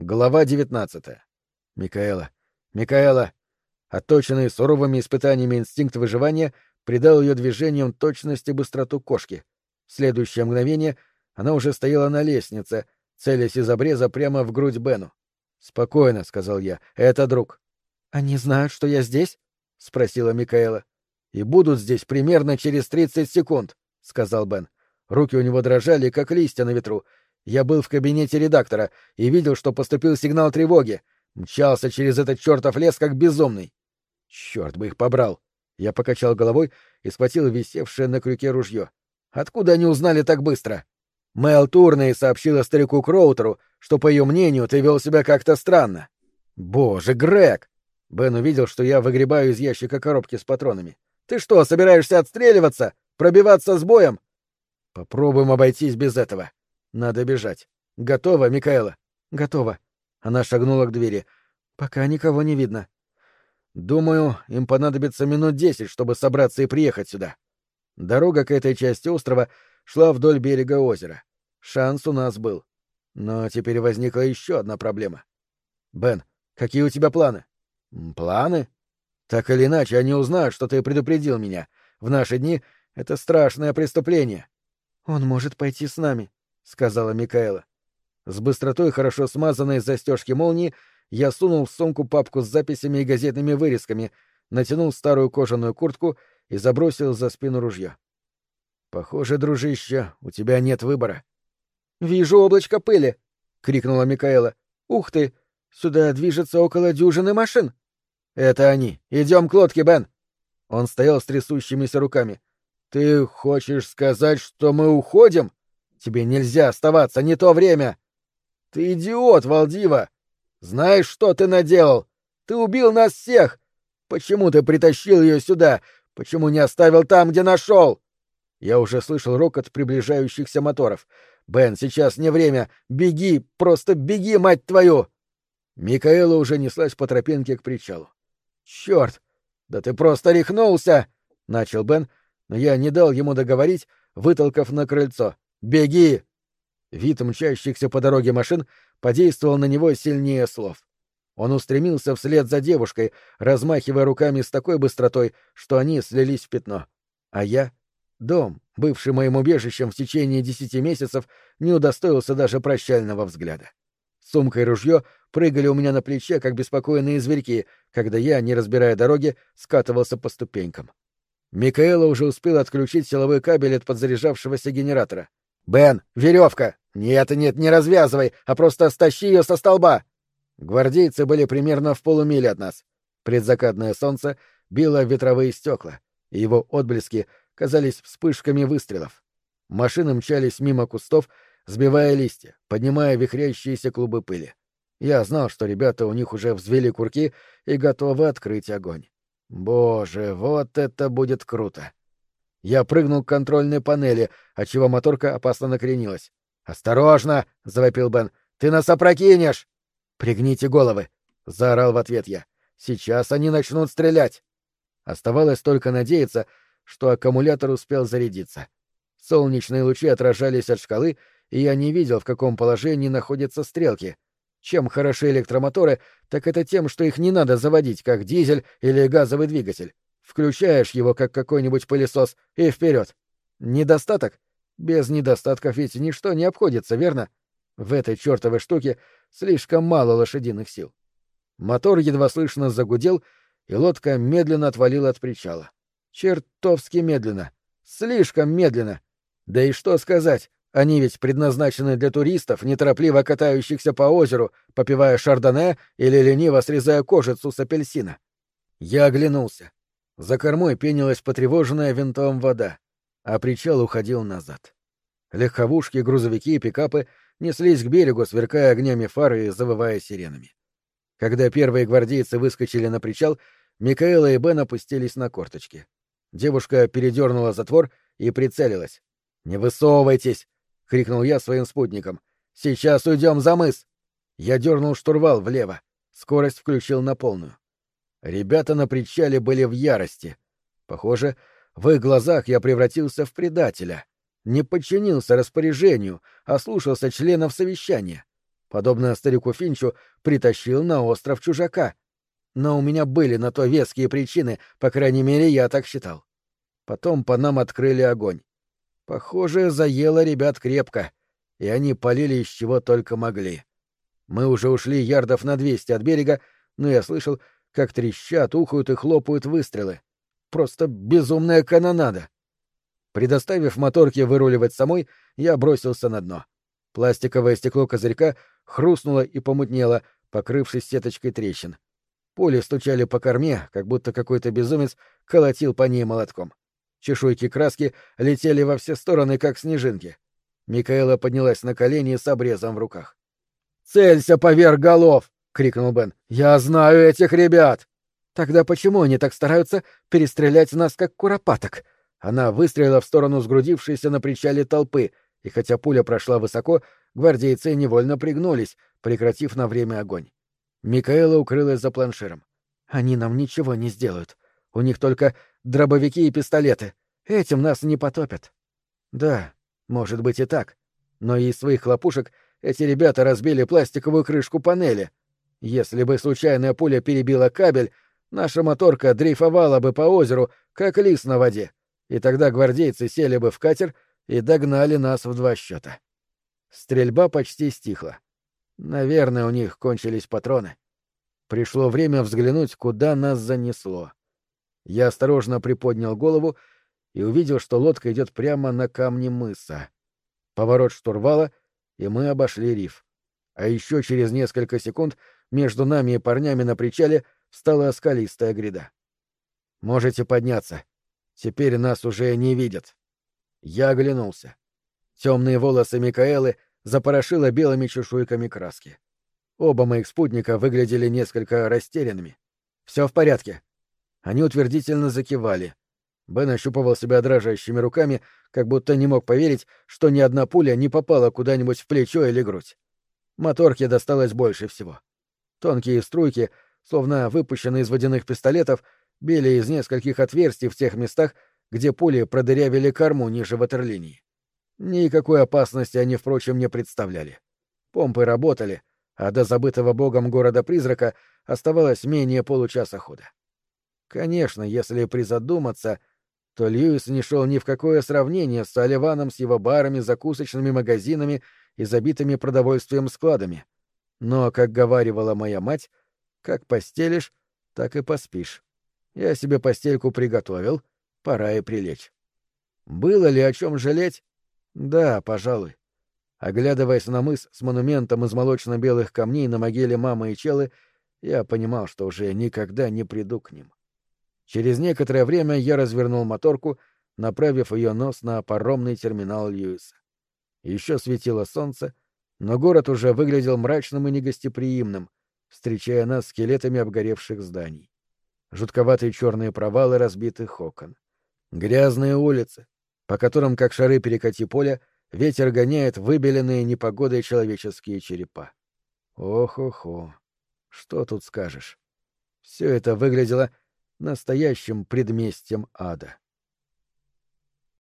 Глава 19. Микаэла. Микаэла. Отточенный суровыми испытаниями инстинкт выживания придал ее движениям точность и быстроту кошки. В следующее мгновение она уже стояла на лестнице, целясь из обреза прямо в грудь Бену. «Спокойно», — сказал я, — «это друг». «Они знают, что я здесь?» — спросила Микаэла. «И будут здесь примерно через 30 секунд», — сказал Бен. Руки у него дрожали, как листья на ветру. Я был в кабинете редактора и видел, что поступил сигнал тревоги. Мчался через этот чертов лес, как безумный. Черт бы их побрал! Я покачал головой и схватил висевшее на крюке ружье. Откуда они узнали так быстро? Мэл Турней сообщила старику Кроутеру, что, по ее мнению, ты вел себя как-то странно. Боже, Грег! Бен увидел, что я выгребаю из ящика коробки с патронами. Ты что, собираешься отстреливаться? Пробиваться с боем? Попробуем обойтись без этого. Надо бежать. Готова, Микаэла? Готова. Она шагнула к двери. Пока никого не видно. Думаю, им понадобится минут 10, чтобы собраться и приехать сюда. Дорога к этой части острова шла вдоль берега озера. Шанс у нас был. Но теперь возникла еще одна проблема. Бен, какие у тебя планы? Планы? Так или иначе, они узнают, что ты предупредил меня. В наши дни это страшное преступление. Он может пойти с нами, — сказала Микаэла. С быстротой хорошо смазанной застежки молнии я сунул в сумку папку с записями и газетными вырезками, натянул старую кожаную куртку и забросил за спину ружье. «Похоже, дружище, у тебя нет выбора». «Вижу облачко пыли!» — крикнула Микаэла. «Ух ты! Сюда движется около дюжины машин!» «Это они! Идем к лодке, Бен!» Он стоял с трясущимися руками. «Ты хочешь сказать, что мы уходим? Тебе нельзя оставаться, не то время!» «Ты идиот, Валдива! Знаешь, что ты наделал? Ты убил нас всех! Почему ты притащил ее сюда? Почему не оставил там, где нашел?» Я уже слышал рокот приближающихся моторов. «Бен, сейчас не время! Беги! Просто беги, мать твою!» Микаэла уже неслась по тропинке к причалу. «Черт! Да ты просто рехнулся!» — начал Бен, но я не дал ему договорить, вытолкав на крыльцо. «Беги!» Вид мчащихся по дороге машин подействовал на него сильнее слов. Он устремился вслед за девушкой, размахивая руками с такой быстротой, что они слились в пятно. А я, дом, бывший моим убежищем в течение 10 месяцев, не удостоился даже прощального взгляда. Сумка и ружье прыгали у меня на плече, как беспокойные зверьки, когда я, не разбирая дороги, скатывался по ступенькам. Микаэла уже успел отключить силовой кабель от подзаряжавшегося генератора. «Бен, веревка! Нет, не развязывай, а просто стащи ее со столба!» Гвардейцы были примерно в полумиле от нас. Предзакатное солнце било в ветровые стекла, и его отблески казались вспышками выстрелов. Машины мчались мимо кустов, сбивая листья, поднимая вихрящиеся клубы пыли. Я знал, что ребята у них уже взвели курки и готовы открыть огонь. Боже, вот это будет круто! Я прыгнул к контрольной панели, отчего моторка опасно накренилась. «Осторожно!» — завопил Бен. «Ты нас опрокинешь!» «Пригните головы!» — заорал в ответ я. «Сейчас они начнут стрелять!» Оставалось только надеяться, что аккумулятор успел зарядиться. Солнечные лучи отражались от шкалы, и я не видел, в каком положении находятся стрелки. Чем хороши электромоторы, так это тем, что их не надо заводить, как дизель или газовый двигатель. Включаешь его, как какой-нибудь пылесос, и вперед. Недостаток? Без недостатков ведь ничто не обходится, верно? В этой чертовой штуке слишком мало лошадиных сил. Мотор едва слышно загудел, и лодка медленно отвалила от причала. Чертовски медленно. Слишком медленно. Да и что сказать, они ведь предназначены для туристов, неторопливо катающихся по озеру, попивая шардоне или лениво срезая кожицу с апельсина. Я оглянулся. За кормой пенилась потревоженная винтом вода, а причал уходил назад. Легковушки, грузовики и пикапы неслись к берегу, сверкая огнями фар и завывая сиренами. Когда первые гвардейцы выскочили на причал, Микаэла и Бен опустились на корточки. Девушка передернула затвор и прицелилась. «Не высовывайтесь!» — крикнул я своим спутникам. «Сейчас уйдем за мыс!» Я дернул штурвал влево. Скорость включил на полную. Ребята на причале были в ярости. Похоже, в их глазах я превратился в предателя. Не подчинился распоряжению, а слушался членов совещания. подобно старику Финчу, притащил на остров чужака. Но у меня были на то веские причины, по крайней мере, я так считал. Потом по нам открыли огонь. Похоже, заело ребят крепко, и они полили из чего только могли. Мы уже ушли ярдов на 200 от берега, но я слышал, как трещат, ухают и хлопают выстрелы. Просто безумная канонада. Предоставив моторке выруливать самой, я бросился на дно. Пластиковое стекло козырька хрустнуло и помутнело, покрывшись сеточкой трещин. Пули стучали по корме, как будто какой-то безумец колотил по ней молотком. Чешуйки краски летели во все стороны, как снежинки. Микаэла поднялась на колени с обрезом в руках. «Целься поверх голов!» — крикнул Бен. «Я знаю этих ребят!» «Тогда почему они так стараются перестрелять нас, как куропаток?» Она выстрелила в сторону сгрудившейся на причале толпы, и хотя пуля прошла высоко, гвардейцы невольно пригнулись, прекратив на время огонь. Микаэла укрылась за планширом. «Они нам ничего не сделают. У них только дробовики и пистолеты. Этим нас не потопят». «Да, может быть и так. Но из своих хлопушек эти ребята разбили пластиковую крышку панели. Если бы случайная пуля перебила кабель, наша моторка дрейфовала бы по озеру, как лис на воде, и тогда гвардейцы сели бы в катер и догнали нас в 2 счета». Стрельба почти стихла. Наверное, у них кончились патроны. Пришло время взглянуть, куда нас занесло. Я осторожно приподнял голову и увидел, что лодка идет прямо на камни мыса. Поворот штурвала, и мы обошли риф. А еще через несколько секунд между нами и парнями на причале встала скалистая гряда. «Можете подняться. Теперь нас уже не видят». Я оглянулся. Темные волосы Микаэлы запорошило белыми чешуйками краски. Оба моих спутника выглядели несколько растерянными. «Все в порядке». Они утвердительно закивали. Бен ощупывал себя дрожащими руками, как будто не мог поверить, что ни одна пуля не попала куда-нибудь в плечо или грудь. Моторке досталось больше всего. Тонкие струйки, словно выпущенные из водяных пистолетов, били из нескольких отверстий в тех местах, где пули продырявили корму ниже ватерлинии. Никакой опасности они, впрочем, не представляли. Помпы работали, а до забытого богом города-призрака оставалось менее получаса хода. Конечно, если призадуматься, то Льюис не шел ни в какое сравнение с Оливаном с его барами, закусочными магазинами и забитыми продовольствием складами. Но, как говаривала моя мать, как постелишь, так и поспишь. Я себе постельку приготовил, пора и прилечь. Было ли о чем жалеть? Да, пожалуй. Оглядываясь на мыс с монументом из молочно-белых камней на могиле мамы и Челы, я понимал, что уже никогда не приду к ним. Через некоторое время я развернул моторку, направив ее нос на паромный терминал Льюиса. Еще светило солнце, но город уже выглядел мрачным и негостеприимным, встречая нас скелетами обгоревших зданий. Жутковатые черные провалы разбитых окон. Грязные улицы, по которым, как шары перекати поля, ветер гоняет выбеленные непогодой человеческие черепа. Ох-охо, что тут скажешь? Все это выглядело настоящим предместьем ада.